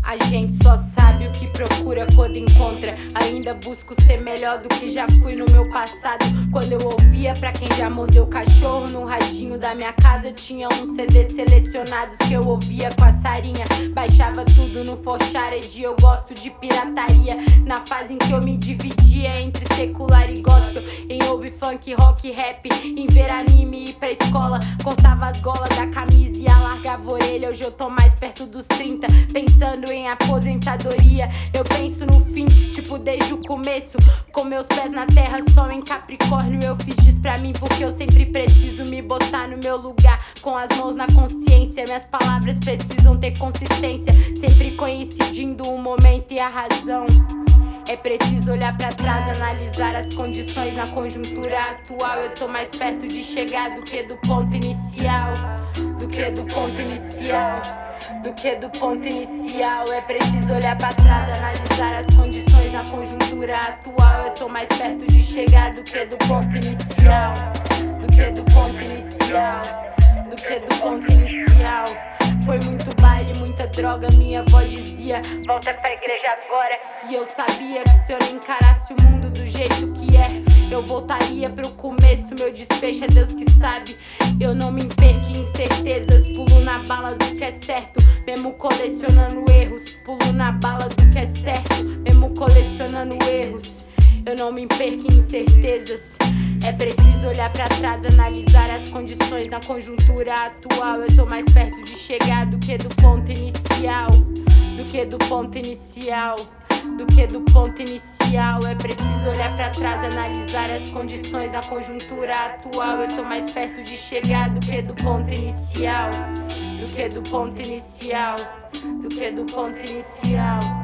A gente só sabe o que procura quando encontra. Ainda busco ser melhor do que já fui no meu passado. Quando eu ouvia pra quem já mordeu cachorro, no radinho da minha casa tinha uns CDs selecionados que eu ouvia com a Sarinha. Baixava tudo no Forshared, eu gosto de pirataria. Na fase em que eu me dividia entre secular e gospel, em ouvir funk, rock, rap, em ver anime e ir pra escola. Cortava as golas da camisa e alargava a orelha. Hoje eu tô mais perto dos 30, pensando em aposentadoria. Eu penso no fim, tipo desde o começo, com meus pés na terra, sol em Capricórnio. Eu fiz disso pra mim porque eu sempre preciso me botar no meu lugar, com as mãos na consciência. Minhas palavras precisam ter consistência, sempre coincidindo o momento e a razão. É preciso olhar pra trás, analisar as condições na conjuntura atual. Eu tô mais perto de chegar do que do ponto inicial, do que do ponto inicial, do que do ponto inicial. É preciso olhar pra trás, analisar as condições na conjuntura atual. Eu tô mais perto de chegar do que do ponto inicial, do que do ponto inicial, do que do ponto inicial. Foi muito baile, muita droga, minha avó dizia: volta pra igreja agora. E eu sabia que se eu não encarasse o mundo do jeito que é, eu voltaria pro começo, meu desfecho é Deus que sabe. Eu não me perco em incertezas, pulo na bala do que é certo, mesmo colecionando erros. Pulo na bala do que é certo, mesmo colecionando erros. Eu não me perco em incertezas. É preciso olhar pra trás, analisar as condições na conjuntura atual. Eu tô mais perto de chegar do que do ponto inicial, do que do ponto inicial, do que do ponto inicial. É preciso olhar pra trás, analisar as condições na conjuntura atual. Eu tô mais perto de chegar do que do ponto inicial, do que do ponto inicial, do que do ponto inicial.